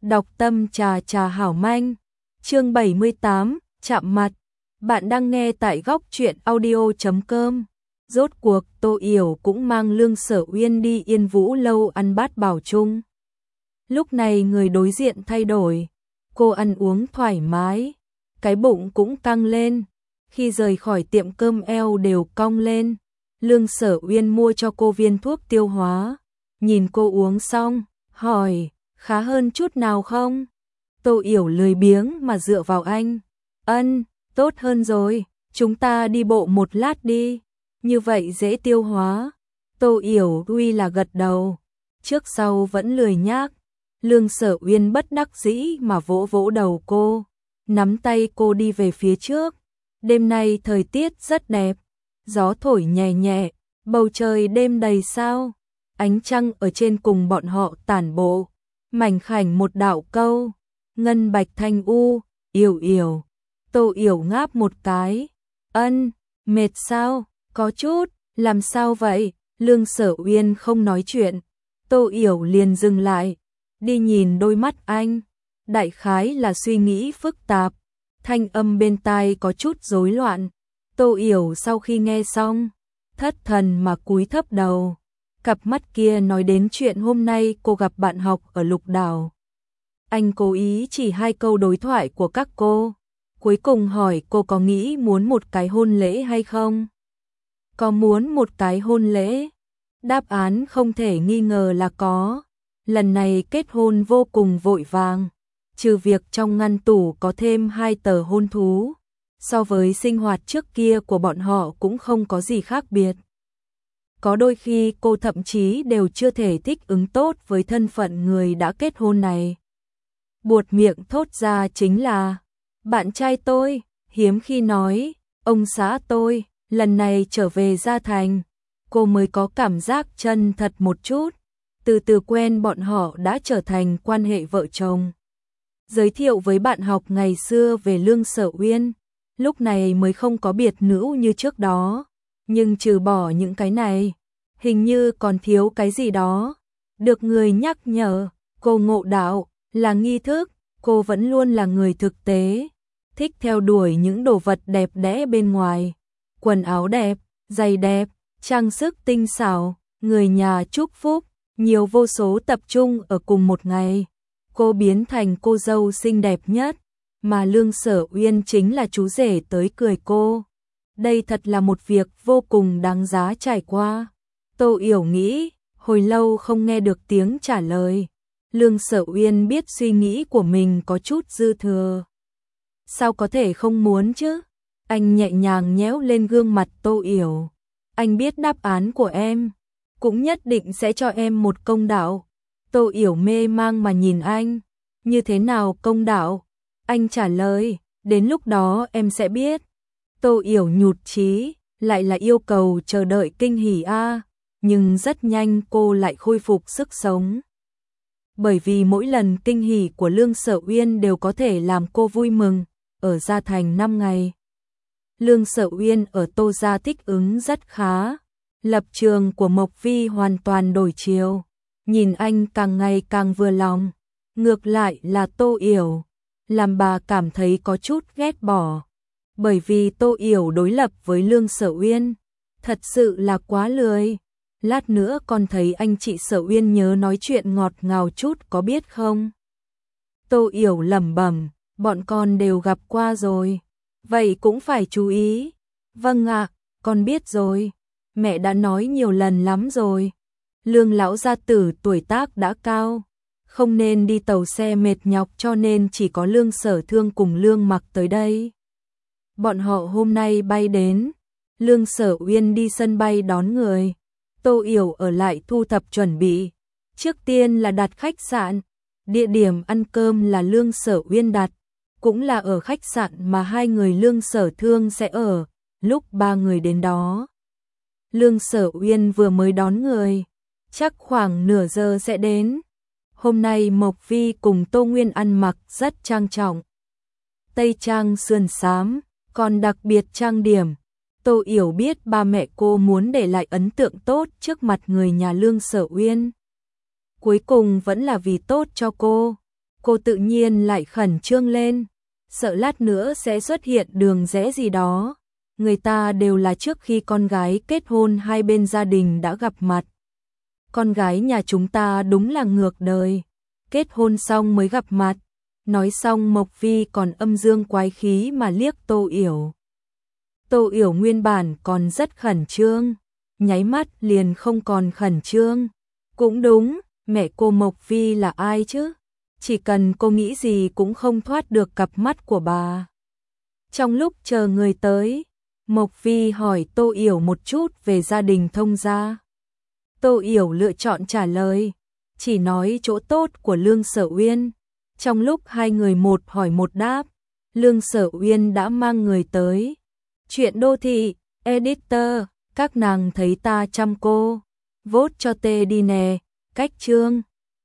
Đọc tâm trà trà hảo manh. Chương 78, chạm mặt. Bạn đang nghe tại góc truyện audio.com. Rốt cuộc Tô Yểu cũng mang Lương Sở Uyên đi Yên Vũ lâu ăn bát bảo chung. Lúc này người đối diện thay đổi, cô ăn uống thoải mái, cái bụng cũng căng lên, khi rời khỏi tiệm cơm eo đều cong lên. Lương Sở Uyên mua cho cô viên thuốc tiêu hóa, nhìn cô uống xong, hỏi, khá hơn chút nào không? Tô Yểu lười biếng mà dựa vào anh. Tốt hơn rồi, chúng ta đi bộ một lát đi, như vậy dễ tiêu hóa. Tô Yểu tuy là gật đầu, trước sau vẫn lười nhác. Lương Sở Uyên bất đắc dĩ mà vỗ vỗ đầu cô, nắm tay cô đi về phía trước. Đêm nay thời tiết rất đẹp, gió thổi nhẹ nhẹ, bầu trời đêm đầy sao, ánh trăng ở trên cùng bọn họ tản bộ, mảnh khảnh một đạo câu, ngân bạch thanh u, Yểu Yểu. Tô Yểu ngáp một cái, mệt sao, có chút, làm sao vậy? Lương Sở Uyên không nói chuyện, Tô Yểu liền dừng lại, đi nhìn đôi mắt anh, đại khái là suy nghĩ phức tạp, thanh âm bên tai có chút rối loạn. Tô Yểu sau khi nghe xong, thất thần mà cúi thấp đầu, cặp mắt kia nói đến chuyện hôm nay cô gặp bạn học ở Lục Đảo. Anh cố ý chỉ 2 câu đối thoại của các cô, cuối cùng hỏi cô có nghĩ muốn một cái hôn lễ hay không? Có muốn một cái hôn lễ? Đáp án không thể nghi ngờ là có. Lần này kết hôn vô cùng vội vàng, trừ việc trong ngăn tủ có thêm 2 tờ hôn thú, so với sinh hoạt trước kia của bọn họ cũng không có gì khác biệt. Có đôi khi cô thậm chí đều chưa thể thích ứng tốt với thân phận người đã kết hôn này. Buột miệng thốt ra chính là, bạn trai tôi, hiếm khi nói, ông xã tôi, lần này trở về Gia Thành, cô mới có cảm giác chân thật một chút, từ từ quen bọn họ đã trở thành quan hệ vợ chồng. Giới thiệu với bạn học ngày xưa về Lương Sở Uyên, lúc này mới không có biệt nữ như trước đó, nhưng trừ bỏ những cái này, hình như còn thiếu cái gì đó. Được người nhắc nhở, cô ngộ đạo, là nghi thức, cô vẫn luôn là người thực tế, thích theo đuổi những đồ vật đẹp đẽ bên ngoài, quần áo đẹp, giày đẹp, trang sức tinh xảo, người nhà chúc phúc, nhiều vô số tập trung ở cùng một ngày. Cô biến thành cô dâu xinh đẹp nhất, mà Lương Sở Uyên chính là chú rể tới cười cô. Đây thật là một việc vô cùng đáng giá trải qua. Tô Yểu nghĩ, hồi lâu không nghe được tiếng trả lời. Lương Sở Uyên biết suy nghĩ của mình có chút dư thừa. Sao có thể không muốn chứ? Anh nhẹ nhàng nhéo lên gương mặt Tô Yểu. Anh biết đáp án của em, cũng nhất định sẽ cho em một công đạo. Tô Yểu mê mang mà nhìn anh. Như thế nào công đạo? Anh trả lời, đến lúc đó em sẽ biết. Tô Yểu nhụt chí, lại là yêu cầu chờ đợi kinh hỉ a, nhưng rất nhanh cô lại khôi phục sức sống. Bởi vì mỗi lần kinh hỉ của Lương Sở Uyên đều có thể làm cô vui mừng, ở Gia Thành 5 ngày. Lương Sở Uyên ở Tô gia thích ứng rất khá, lập trường của Mộc Vi hoàn toàn đổi chiều, nhìn anh càng ngày càng vừa lòng. Ngược lại là Tô Yểu, làm bà cảm thấy có chút ghét bỏ, bởi vì Tô Yểu đối lập với Lương Sở Uyên, thật sự là quá lười. Lát nữa con thấy anh chị Sở Uyên nhớ nói chuyện ngọt ngào chút có biết không? Tô Yểu lẩm bẩm, bọn con đều gặp qua rồi, vậy cũng phải chú ý. Vâng ạ, con biết rồi, mẹ đã nói nhiều lần lắm rồi. Lương lão gia tử tuổi tác đã cao, không nên đi tàu xe mệt nhọc cho nên chỉ có Lương Sở Thương cùng Lương Mặc tới đây. Bọn họ hôm nay bay đến, Lương Sở Uyên đi sân bay đón người, Tô Yểu ở lại thu thập chuẩn bị. Trước tiên là đặt khách sạn, địa điểm ăn cơm là Lương Sở Uyên đặt, cũng là ở khách sạn mà 2 người Lương Sở Thương sẽ ở, lúc 3 người đến đó. Lương Sở Uyên vừa mới đón người, chắc khoảng nửa giờ sẽ đến. Hôm nay Mộc Vi cùng Tô Nguyên ăn mặc rất trang trọng, tây trang sườn xám, còn đặc biệt trang điểm. Tô Yểu biết ba mẹ cô muốn để lại ấn tượng tốt trước mặt người nhà Lương Sở Uyên. Cuối cùng vẫn là vì tốt cho cô. cô tự nhiên lại khẩn trương lên, sợ lát nữa sẽ xuất hiện đường rẽ gì đó. Người ta đều là trước khi con gái kết hôn hai bên gia đình đã gặp mặt. Con gái nhà chúng ta đúng là ngược đời, kết hôn xong mới gặp mặt. Nói xong Mộc Vi còn âm dương quái khí mà liếc Tô Yểu. Tô Yểu nguyên bản còn rất khẩn trương, nháy mắt liền không còn khẩn trương. Cũng đúng, mẹ cô Mộc Vi là ai chứ? Chỉ cần cô nghĩ gì cũng không thoát được cặp mắt của bà. Trong lúc chờ người tới, Mộc Vi hỏi Tô Yểu một chút về gia đình Thông gia. Tô Yểu lựa chọn trả lời, chỉ nói chỗ tốt của Lương Sở Uyên. Trong lúc hai người một hỏi một đáp, Lương Sở Uyên đã mang người tới. Chuyện đô thị, editor, các nàng thấy ta chăm cô, vote cho tê đi nè, cách chương.